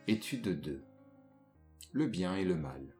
Étude 2. Le bien et le mal.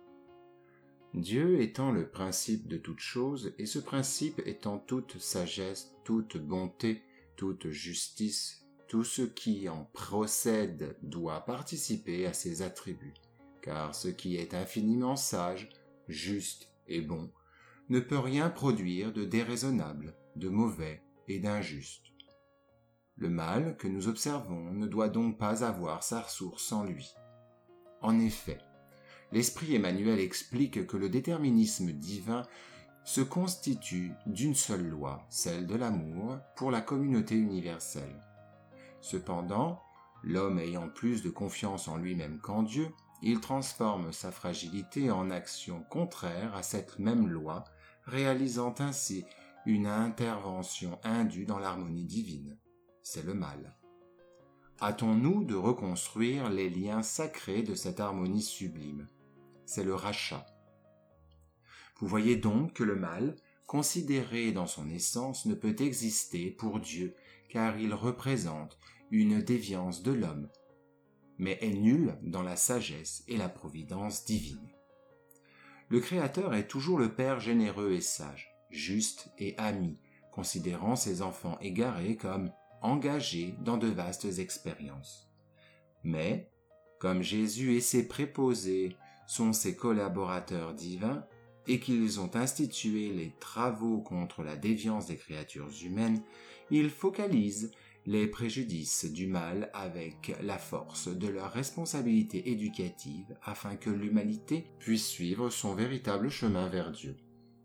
Dieu étant le principe de toute chose, et ce principe étant toute sagesse, toute bonté, toute justice, tout ce qui en procède doit participer à ses attributs, car ce qui est infiniment sage, juste et bon, ne peut rien produire de déraisonnable, de mauvais et d'injuste. Le mal que nous observons ne doit donc pas avoir sa source en lui. En effet, l'Esprit Emmanuel explique que le déterminisme divin se constitue d'une seule loi, celle de l'amour, pour la communauté universelle. Cependant, l'homme ayant plus de confiance en lui-même qu'en Dieu, il transforme sa fragilité en action contraire à cette même loi, réalisant ainsi une intervention indue dans l'harmonie divine. C'est le mal. Hâtons-nous de reconstruire les liens sacrés de cette harmonie sublime. C'est le rachat. Vous voyez donc que le mal, considéré dans son essence, ne peut exister pour Dieu, car il représente une déviance de l'homme, mais est nul dans la sagesse et la providence divine. Le Créateur est toujours le Père généreux et sage, juste et ami, considérant ses enfants égarés comme engagés dans de vastes expériences. Mais, comme Jésus et ses préposés sont ses collaborateurs divins, et qu'ils ont institué les travaux contre la déviance des créatures humaines, ils focalisent les préjudices du mal avec la force de leur responsabilité éducative afin que l'humanité puisse suivre son véritable chemin vers Dieu.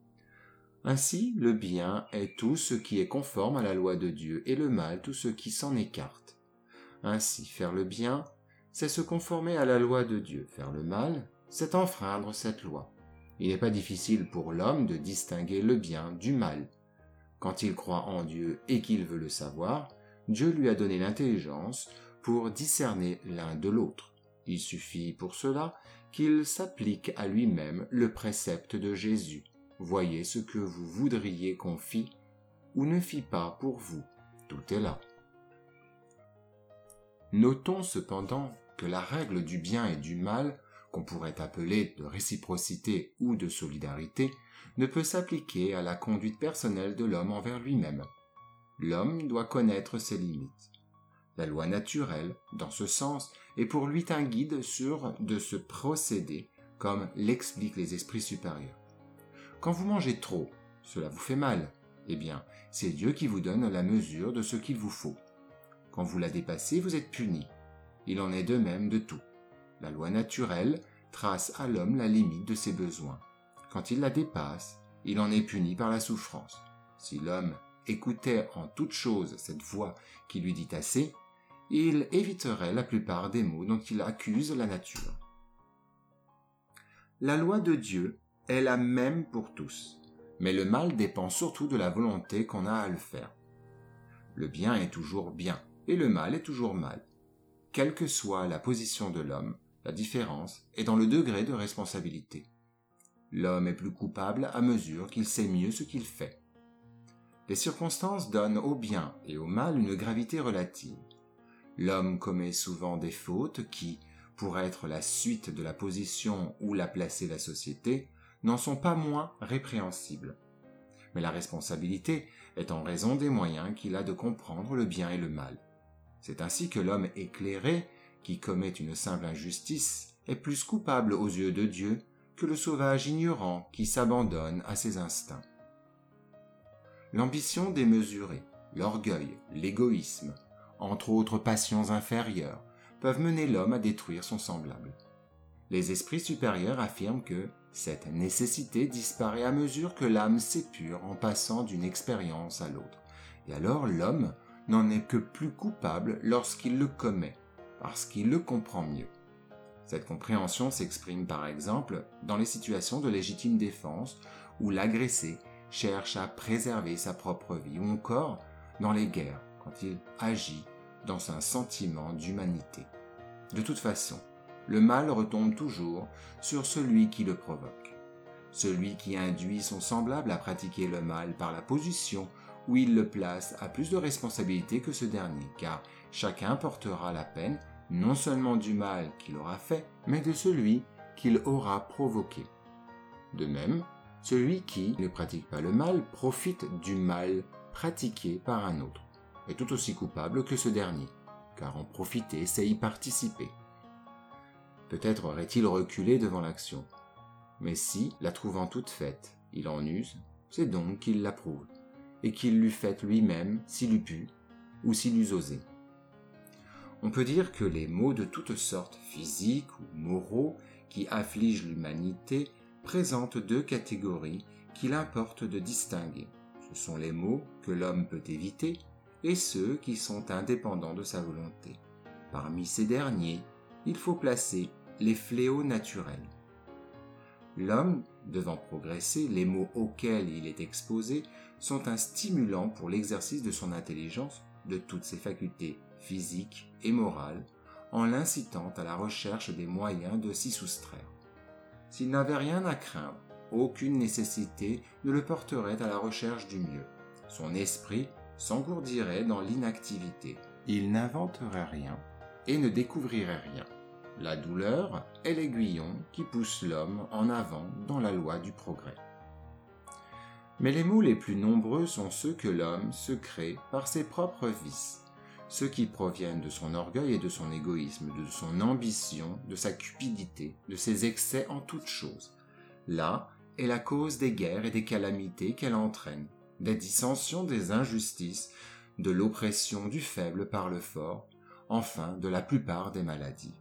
Ainsi, le bien est tout ce qui est conforme à la loi de Dieu et le mal tout ce qui s'en écarte. Ainsi, faire le bien, c'est se conformer à la loi de Dieu. Faire le mal, c'est enfreindre cette loi. Il n'est pas difficile pour l'homme de distinguer le bien du mal. Quand il croit en Dieu et qu'il veut le savoir, Dieu lui a donné l'intelligence pour discerner l'un de l'autre. Il suffit pour cela qu'il s'applique à lui-même le précepte de Jésus. Voyez ce que vous voudriez qu'on fît ou ne fît pas pour vous. Tout est là. Notons cependant que la règle du bien et du mal, qu'on pourrait appeler de réciprocité ou de solidarité, ne peut s'appliquer à la conduite personnelle de l'homme envers lui-même. L'homme doit connaître ses limites. La loi naturelle, dans ce sens, est pour lui un guide sûr de ce procédé, comme l'expliquent les esprits supérieurs. Quand vous mangez trop, cela vous fait mal. Eh bien, c'est Dieu qui vous donne la mesure de ce qu'il vous faut. Quand vous la dépassez, vous êtes puni. Il en est de même de tout. La loi naturelle trace à l'homme la limite de ses besoins. Quand il la dépasse, il en est puni par la souffrance. Si l'homme écoutait en toute chose cette voix qui lui dit assez, il éviterait la plupart des maux dont il accuse la nature. La loi de Dieu est la même pour tous, mais le mal dépend surtout de la volonté qu'on a à le faire. Le bien est toujours bien, et le mal est toujours mal. Quelle que soit la position de l'homme, la différence est dans le degré de responsabilité. L'homme est plus coupable à mesure qu'il sait mieux ce qu'il fait. Les circonstances donnent au bien et au mal une gravité relative. L'homme commet souvent des fautes qui, pour être la suite de la position où l'a placé la société, n'en sont pas moins répréhensibles. Mais la responsabilité est en raison des moyens qu'il a de comprendre le bien et le mal. C'est ainsi que l'homme éclairé, qui commet une simple injustice, est plus coupable aux yeux de Dieu que le sauvage ignorant qui s'abandonne à ses instincts. L'ambition démesurée, l'orgueil, l'égoïsme, entre autres passions inférieures, peuvent mener l'homme à détruire son semblable. Les esprits supérieurs affirment que cette nécessité disparaît à mesure que l'âme s'épure en passant d'une expérience à l'autre, et alors l'homme n'en est que plus coupable lorsqu'il le commet, parce qu'il le comprend mieux. Cette compréhension s'exprime par exemple dans les situations de légitime défense où l'agressé cherche à préserver sa propre vie, ou encore dans les guerres, quand il agit dans un sentiment d'humanité. De toute façon, le mal retombe toujours sur celui qui le provoque. Celui qui induit son semblable à pratiquer le mal par la position où il le place a plus de responsabilité que ce dernier, car chacun portera la peine non seulement du mal qu'il aura fait, mais de celui qu'il aura provoqué. De même, celui qui ne pratique pas le mal profite du mal pratiqué par un autre, est tout aussi coupable que ce dernier, car en profiter, c'est y participer. Peut-être aurait-il reculé devant l'action, mais si, la trouvant toute faite, il en use, c'est donc qu'il l'approuve, et qu'il l'eût faite lui-même s'il eût pu, ou s'il eût osé. On peut dire que les maux de toutes sortes, physiques ou moraux, qui affligent l'humanité, présentent deux catégories qu'il importe de distinguer. Ce sont les maux que l'homme peut éviter et ceux qui sont indépendants de sa volonté. Parmi ces derniers, il faut placer les fléaux naturels. L'homme, devant progresser, les maux auxquels il est exposé sont un stimulant pour l'exercice de son intelligence, de toutes ses facultés physiques et morales, en l'incitant à la recherche des moyens de s'y soustraire. S'il n'avait rien à craindre, aucune nécessité ne le porterait à la recherche du mieux. Son esprit s'engourdirait dans l'inactivité. Il n'inventerait rien et ne découvrirait rien. La douleur est l'aiguillon qui pousse l'homme en avant dans la loi du progrès. Mais les maux les plus nombreux sont ceux que l'homme se crée par ses propres vices, ceux qui proviennent de son orgueil et de son égoïsme, de son ambition, de sa cupidité, de ses excès en toutes choses. Là est la cause des guerres et des calamités qu'elle entraîne, des dissensions, des injustices, de l'oppression du faible par le fort, enfin de la plupart des maladies.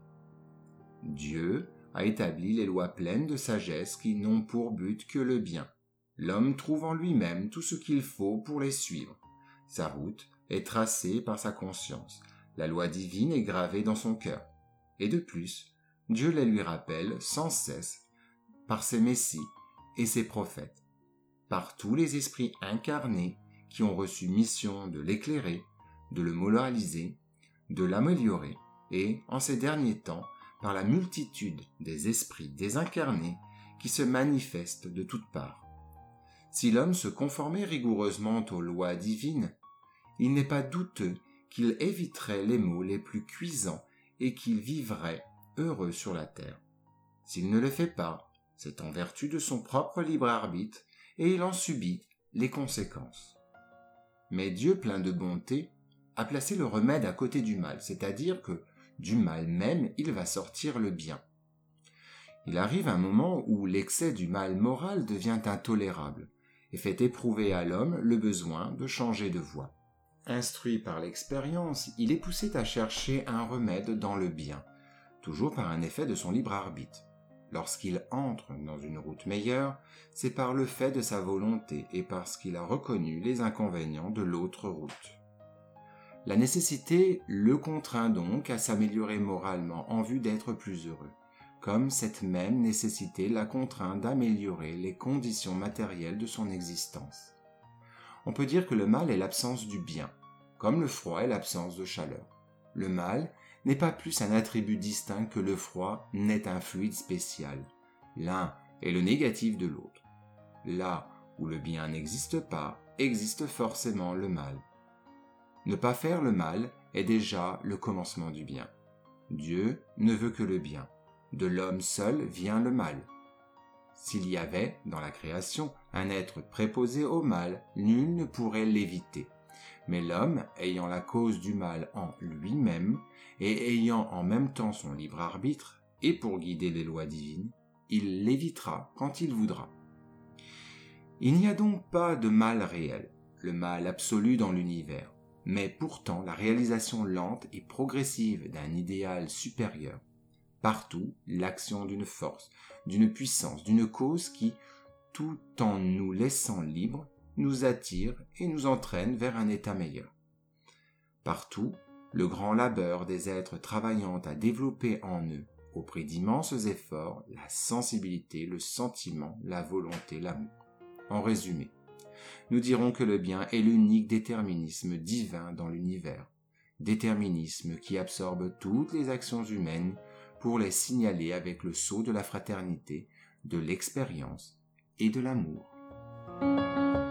Dieu a établi les lois pleines de sagesse qui n'ont pour but que le bien. L'homme trouve en lui-même tout ce qu'il faut pour les suivre. Sa route est tracée par sa conscience. La loi divine est gravée dans son cœur. Et de plus, Dieu les lui rappelle sans cesse par ses messies et ses prophètes, par tous les esprits incarnés qui ont reçu mission de l'éclairer, de le moraliser, de l'améliorer, et, en ces derniers temps, par la multitude des esprits désincarnés qui se manifestent de toutes parts. Si l'homme se conformait rigoureusement aux lois divines, il n'est pas douteux qu'il éviterait les maux les plus cuisants et qu'il vivrait heureux sur la terre. S'il ne le fait pas, c'est en vertu de son propre libre arbitre et il en subit les conséquences. Mais Dieu, plein de bonté, a placé le remède à côté du mal, c'est-à-dire que du mal même, il va sortir le bien. Il arrive un moment où l'excès du mal moral devient intolérable et fait éprouver à l'homme le besoin de changer de voie. Instruit par l'expérience, il est poussé à chercher un remède dans le bien, toujours par un effet de son libre arbitre. Lorsqu'il entre dans une route meilleure, c'est par le fait de sa volonté et parce qu'il a reconnu les inconvénients de l'autre route. La nécessité le contraint donc à s'améliorer moralement en vue d'être plus heureux, comme cette même nécessité l'a contraint d'améliorer les conditions matérielles de son existence. On peut dire que le mal est l'absence du bien, comme le froid est l'absence de chaleur. Le mal n'est pas plus un attribut distinct que le froid n'est un fluide spécial. L'un est le négatif de l'autre. Là où le bien n'existe pas, existe forcément le mal. Ne pas faire le mal est déjà le commencement du bien. Dieu ne veut que le bien. De l'homme seul vient le mal. S'il y avait, dans la création, un être préposé au mal, nul ne pourrait l'éviter. Mais l'homme, ayant la cause du mal en lui-même, et ayant en même temps son libre arbitre, et pour guider les lois divines, il l'évitera quand il voudra. Il n'y a donc pas de mal réel, le mal absolu dans l'univers, mais pourtant la réalisation lente et progressive d'un idéal supérieur. Partout, l'action d'une force, d'une puissance, d'une cause qui, tout en nous laissant libres, nous attire et nous entraîne vers un état meilleur. Partout, le grand labeur des êtres travaillant à développer en eux, au prix d'immenses efforts, la sensibilité, le sentiment, la volonté, l'amour. En résumé, nous dirons que le bien est l'unique déterminisme divin dans l'univers, déterminisme qui absorbe toutes les actions humaines pour les signaler avec le sceau de la fraternité, de l'expérience et de l'amour.